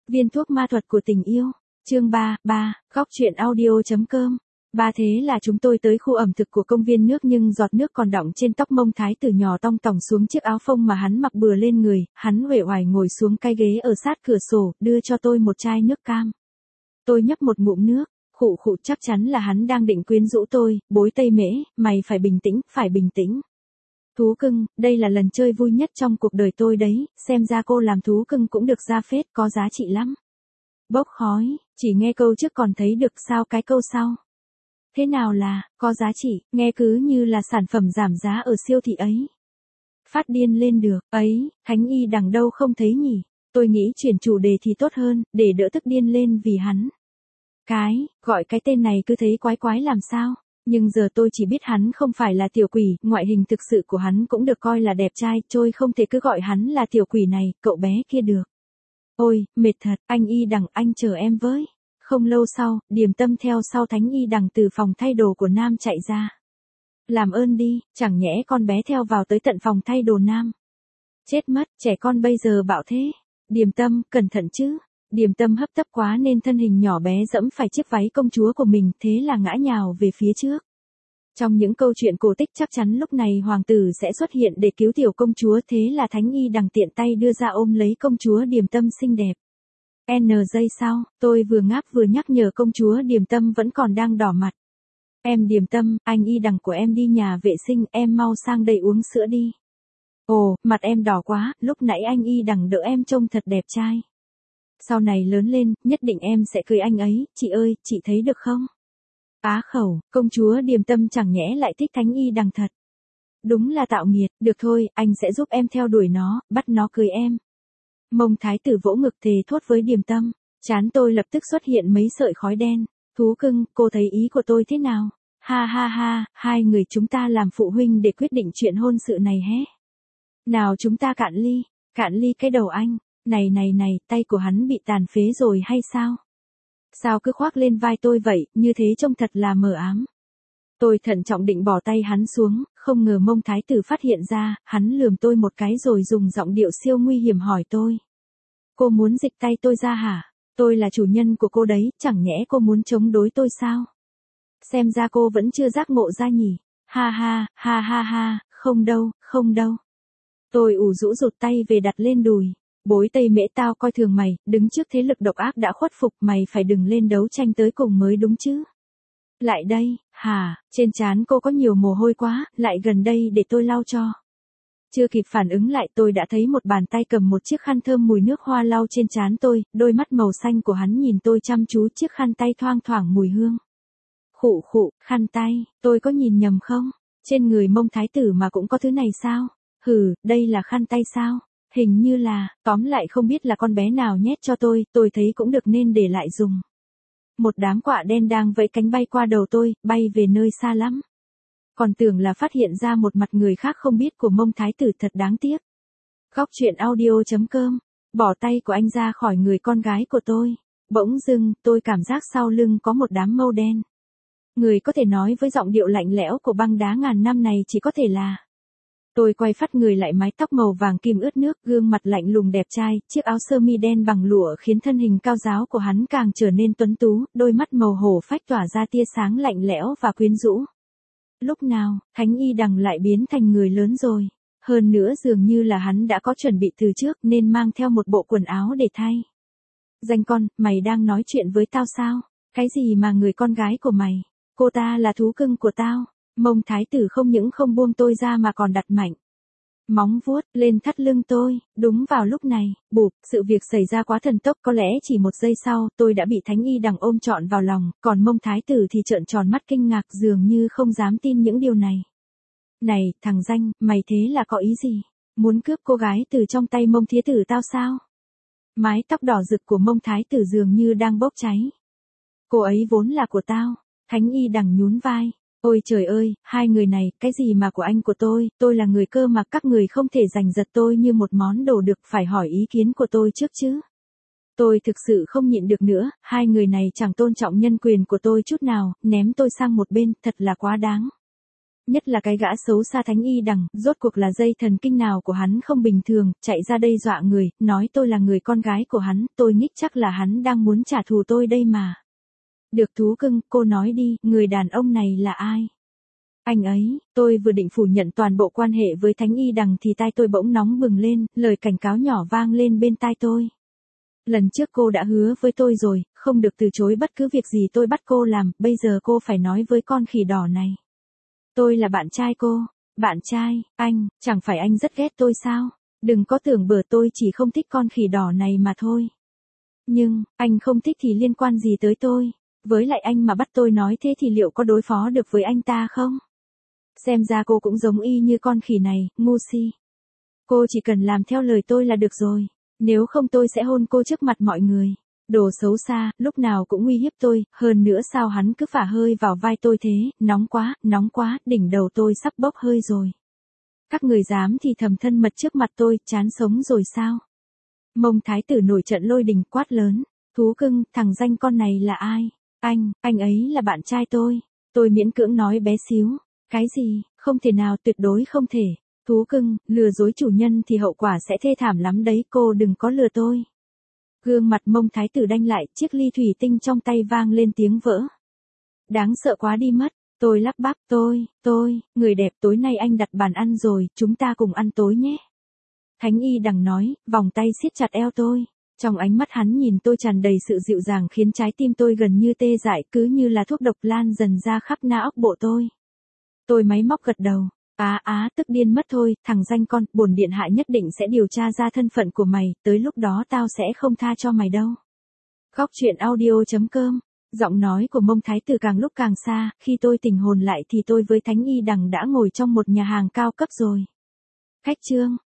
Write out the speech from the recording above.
Viên thuốc ma thuật của tình yêu. Chương 3, góc truyện audio.com. Thế là chúng tôi tới khu ẩm thực của công viên nước, nhưng giọt nước còn đọng trên tóc Mông Thái Tử nhỏ tong tỏng xuống chiếc áo phông mà hắn mặc bừa lên người. Hắn uể oải ngồi xuống cái ghế ở sát cửa sổ, đưa cho tôi một chai nước cam. Tôi nhấp một ngụm nước, khụ khụ, chắc chắn là hắn đang định quyến rũ tôi. Bối Tây Mễ, mày phải bình tĩnh, phải bình tĩnh. Thú cưng, đây là lần chơi vui nhất trong cuộc đời tôi đấy, xem ra cô làm thú cưng cũng được ra phết, có giá trị lắm. Bốc khói, chỉ nghe câu trước còn thấy được, sao cái câu sau? Thế nào là, có giá trị, nghe cứ như là sản phẩm giảm giá ở siêu thị ấy. Phát điên lên được, ấy, Thánh Y đằng đâu không thấy nhỉ? Tôi nghĩ chuyển chủ đề thì tốt hơn, để đỡ tức điên lên vì hắn. Gọi cái tên này cứ thấy quái quái làm sao? Nhưng giờ tôi chỉ biết hắn không phải là tiểu quỷ, ngoại hình thực sự của hắn cũng được coi là đẹp trai, trôi không thể cứ gọi hắn là tiểu quỷ này, cậu bé kia được. Ôi, mệt thật, anh Y đằng, anh chờ em với. Không lâu sau, Điềm Tâm theo sau Thánh Y đằng từ phòng thay đồ của Nam chạy ra. Làm ơn đi, chẳng nhẽ con bé theo vào tới tận phòng thay đồ Nam. Chết mất, trẻ con bây giờ bạo thế. Điềm Tâm, cẩn thận chứ. Điềm Tâm hấp tấp quá nên thân hình nhỏ bé dẫm phải chiếc váy công chúa của mình, thế là ngã nhào về phía trước. Trong những câu chuyện cổ tích chắc chắn lúc này hoàng tử sẽ xuất hiện để cứu tiểu công chúa, thế là Thánh Y đằng tiện tay đưa ra ôm lấy công chúa Điềm Tâm xinh đẹp. Giây sau, tôi vừa ngáp vừa nhắc nhở công chúa Điềm Tâm vẫn còn đang đỏ mặt. Em Điềm Tâm, anh Y đằng của em đi nhà vệ sinh, em mau sang đây uống sữa đi. Ồ, mặt em đỏ quá, lúc nãy anh Y đằng đỡ em trông thật đẹp trai. Sau này lớn lên, nhất định em sẽ cưới anh ấy, chị ơi, chị thấy được không? Á khẩu, công chúa Điềm Tâm chẳng nhẽ lại thích Thánh Y đằng thật. Đúng là tạo nghiệt, được thôi, anh sẽ giúp em theo đuổi nó, bắt nó cưới em. Mông Thái Tử vỗ ngực thề thốt với Điềm Tâm, trán tôi lập tức xuất hiện mấy sợi khói đen. Thú cưng, cô thấy ý của tôi thế nào? Ha ha ha, hai người chúng ta làm phụ huynh để quyết định chuyện hôn sự này hé. Nào chúng ta cạn ly cái đầu anh. Này, tay của hắn bị tàn phế rồi hay sao? Sao cứ khoác lên vai tôi vậy, như thế trông thật là mờ ám. Tôi thận trọng định bỏ tay hắn xuống, không ngờ Mông Thái Tử phát hiện ra, hắn lườm tôi một cái rồi dùng giọng điệu siêu nguy hiểm hỏi tôi. Cô muốn dịch tay tôi ra hả? Tôi là chủ nhân của cô đấy, chẳng nhẽ cô muốn chống đối tôi sao? Xem ra cô vẫn chưa giác ngộ ra nhỉ? Ha ha, không đâu. Tôi ủ rũ rụt tay về đặt lên đùi. Bối Tây Mễ, tao coi thường mày, đứng trước thế lực độc ác đã khuất phục, mày phải đừng lên đấu tranh tới cùng mới đúng chứ. Lại đây, hả, trên trán cô có nhiều mồ hôi quá, lại gần đây để tôi lau cho. Chưa kịp phản ứng lại tôi đã thấy một bàn tay cầm một chiếc khăn thơm mùi nước hoa lau trên trán tôi, đôi mắt màu xanh của hắn nhìn tôi chăm chú, chiếc khăn tay thoang thoảng mùi hương. Khụ, khăn tay, tôi có nhìn nhầm không? Trên người Mông Thái Tử mà cũng có thứ này sao? Hừ, đây là khăn tay sao? Hình như là, tóm lại không biết là con bé nào nhét cho tôi thấy cũng được nên để lại dùng. Một đám quạ đen đang vẫy cánh bay qua đầu tôi, bay về nơi xa lắm. Còn tưởng là phát hiện ra một mặt người khác không biết của Mông Thái Tử, thật đáng tiếc. Góc truyện audio.com. Bỏ tay của anh ra khỏi người con gái của tôi. Bỗng dưng, tôi cảm giác sau lưng có một đám mâu đen. Người có thể nói với giọng điệu lạnh lẽo của băng đá ngàn năm này chỉ có thể là. Tôi quay phát người lại, mái tóc màu vàng kim ướt nước, gương mặt lạnh lùng đẹp trai, chiếc áo sơ mi đen bằng lụa khiến thân hình cao ráo của hắn càng trở nên tuấn tú, đôi mắt màu hổ phách tỏa ra tia sáng lạnh lẽo và quyến rũ. Lúc nào, Thánh Y đằng lại biến thành người lớn rồi. Hơn nữa dường như là hắn đã có chuẩn bị từ trước nên mang theo một bộ quần áo để thay. Danh con, mày đang nói chuyện với tao sao? Cái gì mà người con gái của mày? Cô ta là thú cưng của tao. Mông Thái Tử không những không buông tôi ra mà còn đặt mạnh móng vuốt lên thắt lưng tôi. Đúng vào lúc này, bụp, sự việc xảy ra quá thần tốc, có lẽ chỉ một giây sau, tôi đã bị Thánh Y đằng ôm trọn vào lòng, còn Mông Thái Tử thì trợn tròn mắt kinh ngạc, dường như không dám tin những điều này. Này, thằng danh, mày thế là có ý gì? Muốn cướp cô gái từ trong tay Mông Thái Tử tao sao? Mái tóc đỏ rực của Mông Thái Tử dường như đang bốc cháy. Cô ấy vốn là của tao. Thánh Y đằng nhún vai. Ôi trời ơi, hai người này, cái gì mà của anh của tôi là người cơ mà các người không thể giành giật tôi như một món đồ được, phải hỏi ý kiến của tôi trước chứ. Tôi thực sự không nhịn được nữa, hai người này chẳng tôn trọng nhân quyền của tôi chút nào, ném tôi sang một bên, thật là quá đáng. Nhất là cái gã xấu xa Thánh Y Đằng, rốt cuộc là dây thần kinh nào của hắn không bình thường, chạy ra đây dọa người, nói tôi là người con gái của hắn, tôi nghĩ chắc là hắn đang muốn trả thù tôi đây mà. Được thú cưng, cô nói đi, người đàn ông này là ai? Anh ấy, tôi vừa định phủ nhận toàn bộ quan hệ với Thánh Y Đằng thì tai tôi bỗng nóng bừng lên, lời cảnh cáo nhỏ vang lên bên tai tôi. Lần trước cô đã hứa với tôi rồi, không được từ chối bất cứ việc gì tôi bắt cô làm, bây giờ cô phải nói với con khỉ đỏ này. Tôi là bạn trai cô. Bạn trai, anh, chẳng phải anh rất ghét tôi sao? Đừng có tưởng bừa, tôi chỉ không thích con khỉ đỏ này mà thôi. Nhưng, anh không thích thì liên quan gì tới tôi? Với lại anh mà bắt tôi nói thế thì liệu có đối phó được với anh ta không? Xem ra cô cũng giống y như con khỉ này, ngu si. Cô chỉ cần làm theo lời tôi là được rồi. Nếu không tôi sẽ hôn cô trước mặt mọi người. Đồ xấu xa, lúc nào cũng uy hiếp tôi, hơn nữa sao hắn cứ phả hơi vào vai tôi thế, nóng quá, đỉnh đầu tôi sắp bốc hơi rồi. Các người dám thì thầm thân mật trước mặt tôi, chán sống rồi sao? Mông thái tử nổi trận lôi đình quát lớn, thú cưng, thằng danh con này là ai? Anh ấy là bạn trai tôi. Tôi miễn cưỡng nói bé xíu, cái gì, không thể nào, tuyệt đối không thể. Thú cưng, lừa dối chủ nhân thì hậu quả sẽ thê thảm lắm đấy, cô đừng có lừa tôi. Gương mặt Mông thái tử đanh lại, chiếc ly thủy tinh trong tay vang lên tiếng vỡ. Đáng sợ quá đi mất, tôi lắp bắp, tôi, người đẹp, tối nay anh đặt bàn ăn rồi, chúng ta cùng ăn tối nhé. Thánh Y Đằng nói, vòng tay siết chặt eo tôi. Trong ánh mắt hắn nhìn tôi tràn đầy sự dịu dàng khiến trái tim tôi gần như tê dại, cứ như là thuốc độc lan dần ra khắp não óc bộ tôi. Tôi máy móc gật đầu. Tức điên mất thôi, thằng danh con, bổn điện hạ nhất định sẽ điều tra ra thân phận của mày, tới lúc đó tao sẽ không tha cho mày đâu. Góc truyện audio.com. Giọng nói của Mông thái tử càng lúc càng xa, khi tôi tỉnh hồn lại thì tôi với Thánh Y Đằng đã ngồi trong một nhà hàng cao cấp rồi. Khách Trương,